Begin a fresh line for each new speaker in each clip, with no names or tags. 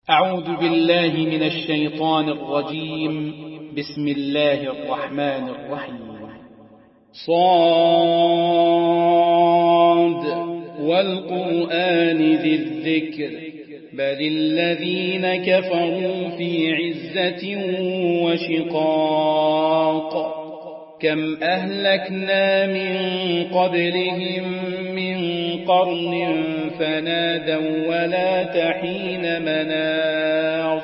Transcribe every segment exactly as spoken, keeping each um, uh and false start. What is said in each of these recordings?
أعوذ بالله من الشيطان الرجيم. بسم الله الرحمن الرحيم. صاد والقرآن ذي الذكر بل الذين كفروا في عزة وشقاق كم أهلكنا من قبلهم من قرن فنادوا ولا تحين مناص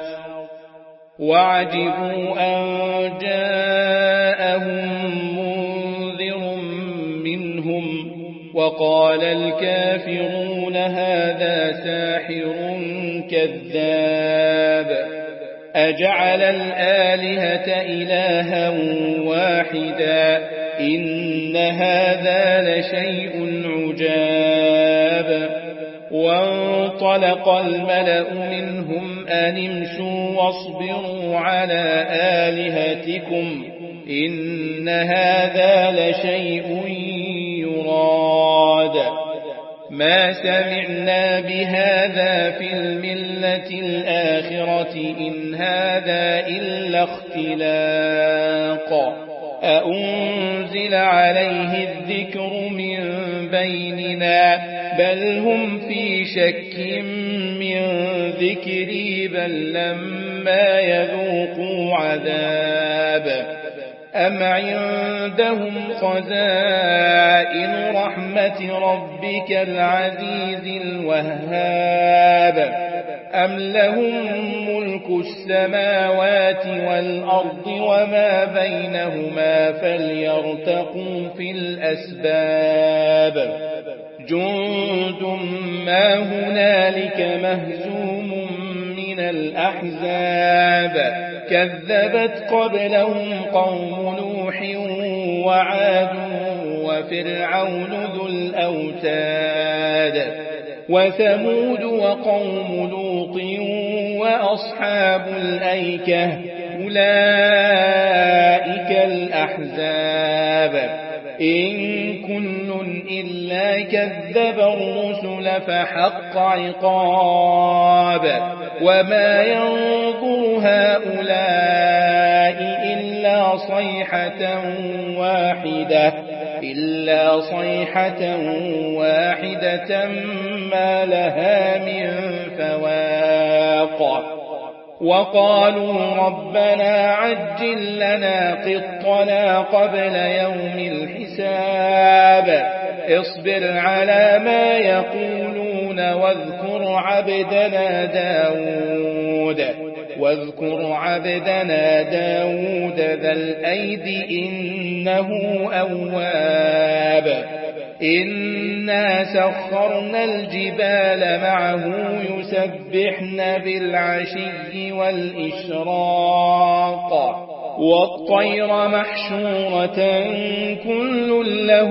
وعجبوا أن جاءهم منذر منهم وقال الكافرون هذا ساحر كذاب أجعل الآلهة إلها واحدا إن هذا لشيء عجاب وانطلق الملأ منهم أن امشوا واصبروا على آلهتكم إن هذا لشيء يراد ما سمعنا بهذا في الملة الآخرة إن هذا إلا اختلاق أأنزل عليه الذكر من بيننا بل هم في شك من ذكري بل لما يذوقوا عذاب أم عندهم خزائن رحمة ربك العزيز الوهاب أم لهم ملك السماوات والأرض وما بينهما فليرتقوا في الأسباب جند ما هنالك مهزوم من الأحزاب كذبت قبلهم قوم نوح وعاد وفرعون ذو الأوتاد وثمود وقوم لوط وأصحاب الأيكة أولئك الأحزاب إن كل إلا كذب الرسل فحق عقاب وما ينظر هؤلاء إلا صيحة واحدة إلا صيحة واحدة ما لها من فواق وقالوا ربنا عجل لنا قطنا قبل يوم الحساب اصبر على ما يقولون واذكر عبدنا داود واذكر عبدنا داود ذا الأيد إنه أواب إنا سخرنا الجبال معه يسبحن بالعشي والإشراق والطير محشورة كل له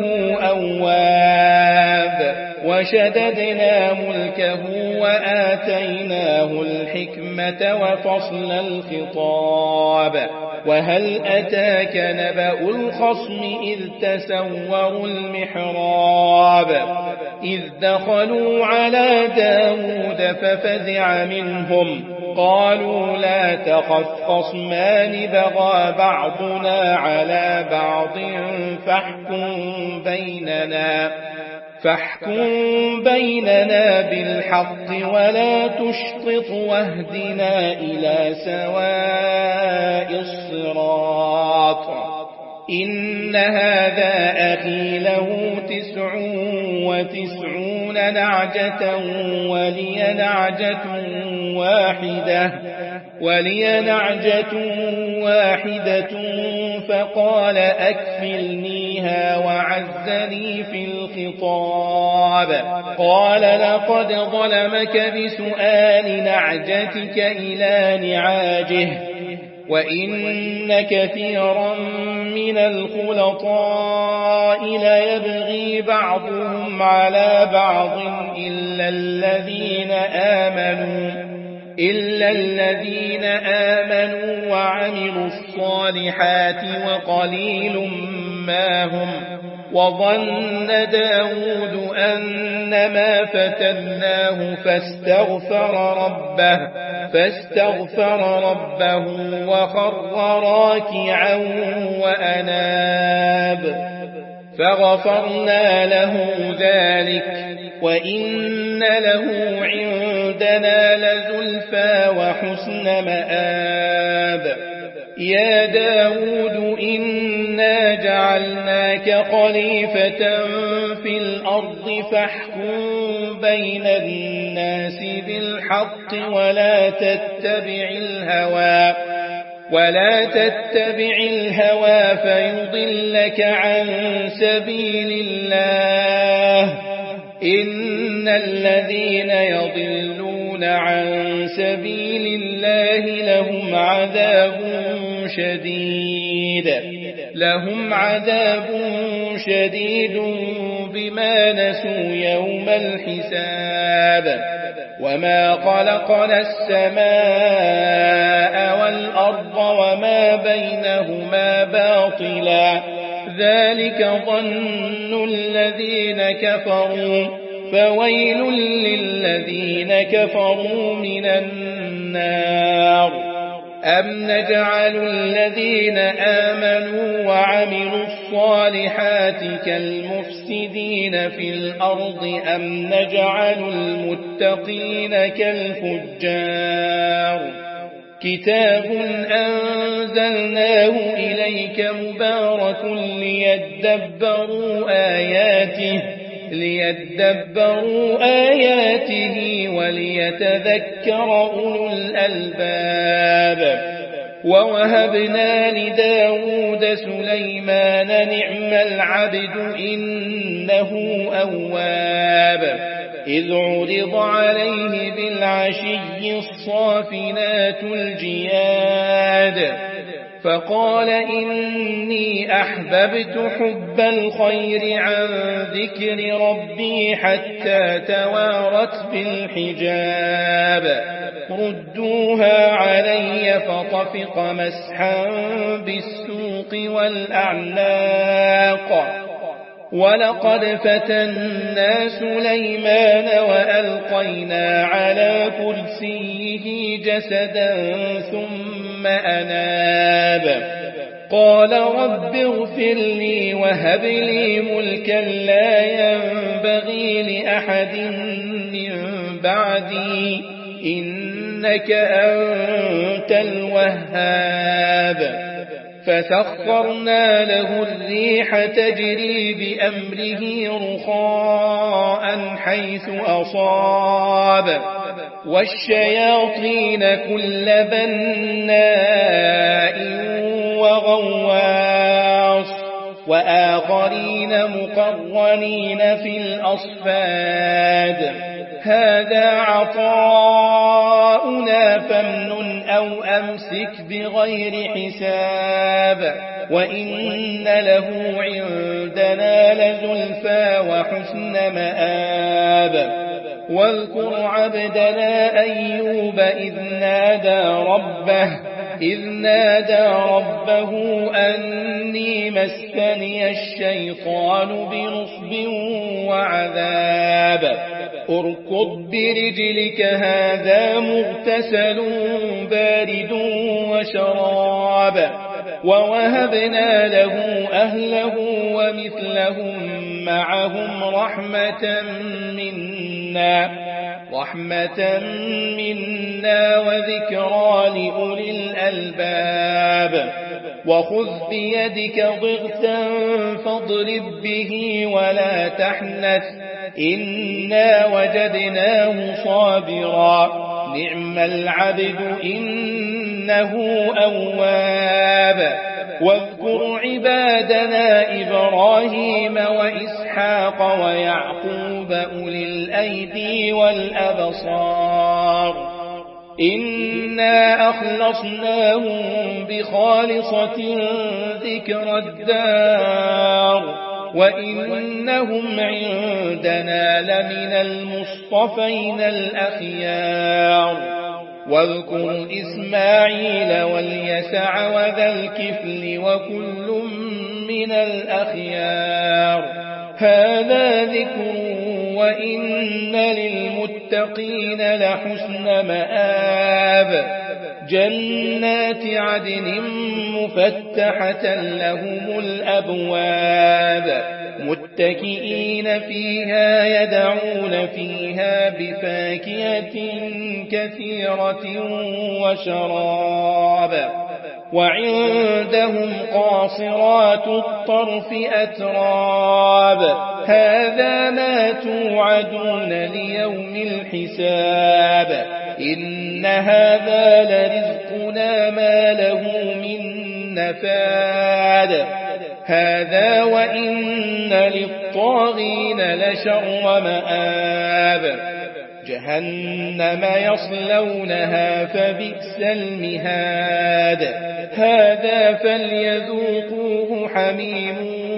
أواب وشددنا ملكه وآتيناه الحكمة وفصل الخطاب وهل أتاك نبأ الخصم إذ تسوروا المحراب إذ دخلوا على داود ففزع منهم قالوا لا تخف خصمان بغى بعضنا على بعض فاحكم بيننا فاحكم بيننا بالحق ولا تشطط واهدنا إلى سواء الصراط إن هذا أخي له تسع وتسعون نعجة ولي نعجة واحدة ولي نعجة واحدة فقال أكفلنيها وعزني في الخطاب قال لقد ظلمك بسؤال نعجتك إلى نعاجه وإن كثيرا من الخلطاء ليبغي بعضهم على بعض إلا الذين آمنوا إلا الذين آمنوا وعملوا الصالحات وقليل ما هم
وظن داود أنما فتناه فاستغفر ربه فاستغفر ربه وخر راكعا وأناب فغفرنا له ذلك وإن له عندنا لزلفى وحسن مآب. يا داود إنا جعلناك خليفة في الأرض فاحكم بين الناس بالحق ولا تتبع الهوى ولا تتبع الهوى فيضلك عن سبيل الله إن الذين يضلون عن سبيل الله لهم عذاب شديد لهم عذاب شديد بما نسوا يوم الحساب. وما خلقنا السماء والأرض وما بينهما باطلا ذلك ظن الذين كفروا فويل للذين كفروا من النار. أم نجعل الذين آمنوا وعملوا الصالحات كالمفسدين في الأرض أم نجعل المتقين كالفجار. كتاب أنزلناه إليك مبارك ليدبروا آياته ليدبروا آياته وليتذكر أولو الألباب. ووهبنا لداود سليمان نعم العبد إنه أواب. إذ عرض عليه بالعشي الصافنات الجياد فقال إني أحببت حب الخير عن ذكر ربي حتى توارت بالحجاب. ردوها علي فطفق مسحا بالسوق والأعناق. ولقد فتنا سليمان وألقينا على كرسيه جسدا ثم أناب. قال رب اغفر لي وهب لي ملكا لا ينبغي لأحد من بعدي إنك أنت الوهاب. فسخرنا له الريح تجري بأمره رخاء حيث أصاب والشياطين كل بناء وغواص وآخرين مقرنين في الأصفاد. هذا عطاؤنا فامنن أو أمسك بغير حساب وإن له عندنا لزلفى وحسن مآب. واذكر عبدنا أيوب إذ نادى ربه إذ نادى ربه أني مسني الشيطان بنصب وعذاب. اركض برجلك هذا مغتسل بارد وشراب. ووهبنا له أهله ومثلهم معهم رحمة منا رحمة منا وذكرى لأولي الألباب. وخذ بيدك ضغثا فاضرب به ولا تحنث إنا وجدناه صابرا نعم العبد إنه أواب. واذكر عبادنا إبراهيم وإسحاق ويعقوب أولي الأيدي والأبصار إنا أخلصناهم بخالصة ذكر الدار وإنهم عندنا لمن المصطفين الأخيار. واذكر إسماعيل واليسع وذا الكفل وكل من الأخيار. هذا ذكر وإن للمتقين لحسن مآب. جنات عدن مفتحة لهم الأبواب متكئين فيها يدعون فيها بفاكهة كثيرة وشراب. وعندهم قاصرات الطرف أتراب. هذا ما توعدون ليوم الحساب. إن هذا لرزقنا ما له من نفاد. هذا وإن للطاغين لشر مآب. جهنم يصلونها فبئس المهاد. هذا فليذوقوه حميم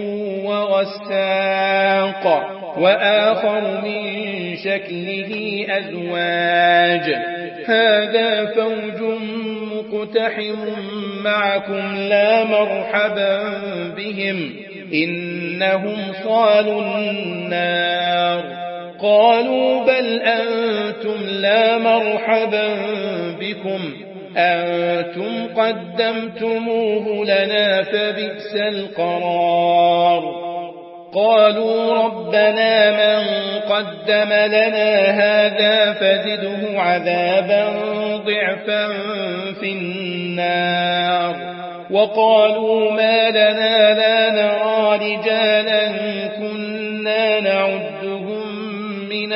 وغساق وآخر من شكله أزواج. هذا فوج مقتحم معكم لا مرحبا بهم إنهم صالوا النار. قالوا بل أنتم لا مرحبا بكم أنتم قدمتموه لنا فبئس القرار. قالوا ربنا من قدم لنا هذا فزده عذابا ضعفا في النار. وقالوا ما لنا لا نرى رجالا كنا نعدهم من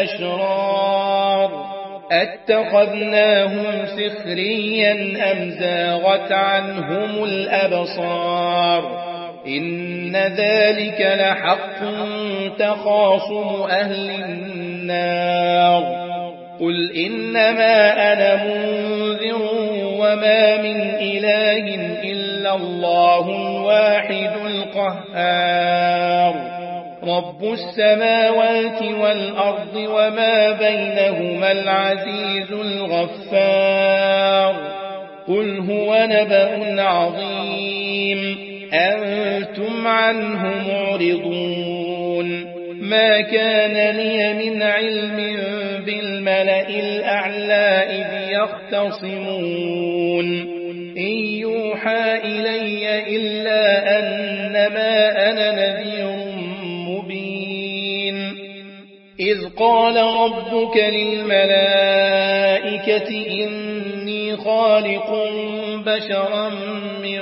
الأشرار أتخذناهم سخريا أم زاغت عنهم الأبصار. إن ذلك لحق تخاصم أهل النار. قل إنما أنا منذر وما من إله إلا الله الواحد القهار. رب السماوات والأرض وما بينهما العزيز الغفار. قل هو نبأ عظيم أنتم عنه معرضون. ما كان لي من علم بالملأ الأعلى إذ يختصمون إن يوحى إلي إلا أنما أنا نذير مبين. إذ قال ربك للملائكة إني خالق بشرا من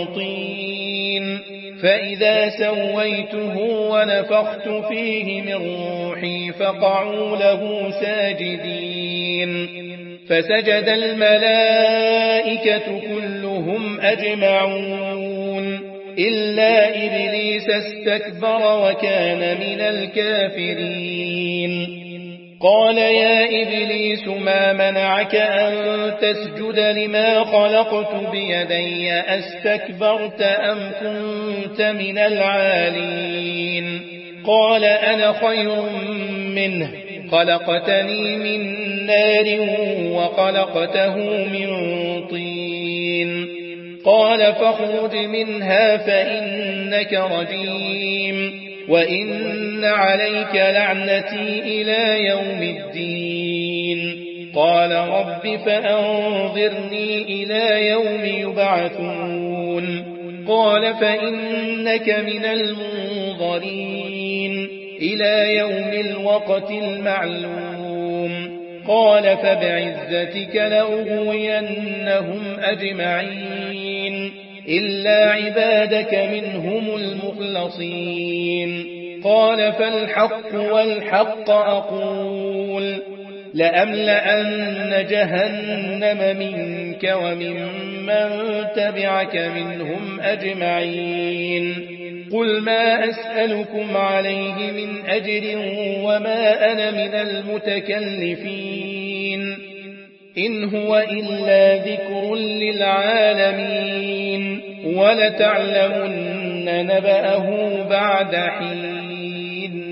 طين فإذا سويته ونفخت فيه من روحي فقعوا له ساجدين. فسجد الملائكة كلهم أجمعون إلا إبليس استكبر وكان من الكافرين. قال يا إبليس ما منعك أن تسجد لما خلقت بيدي أستكبرت أم كنت من العالين. قال أنا خير منه خلقتني من نار وخلقته من طين. قال فاخرج منها فإنك رجيم وإن عليك لعنتي إلى يوم الدين. قال رب فأنظرني إلى يوم يبعثون. قال فإنك من المنظرين إلى يوم الوقت المعلوم. قال فبعزتك لأغوينهم أجمعين إلا عبادك منهم المخلصين. قال فالحق والحق أقول لأملأن جهنم منك وممن تبعك منهم أجمعين. قل ما أسألكم عليه من أجر وما أنا من المتكلفين إن هو إلا ذكر للعالمين ولتعلمن نبأه بعد حين.